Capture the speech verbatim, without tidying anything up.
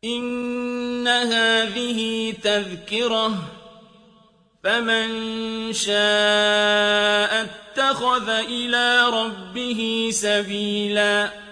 إِنَّ هَٰذِهِ تَذْكِرَةٌ ۖ فَمَن شَاءَ اتَّخَذَ إِلَىٰ رَبِّهِ سَبِيلًا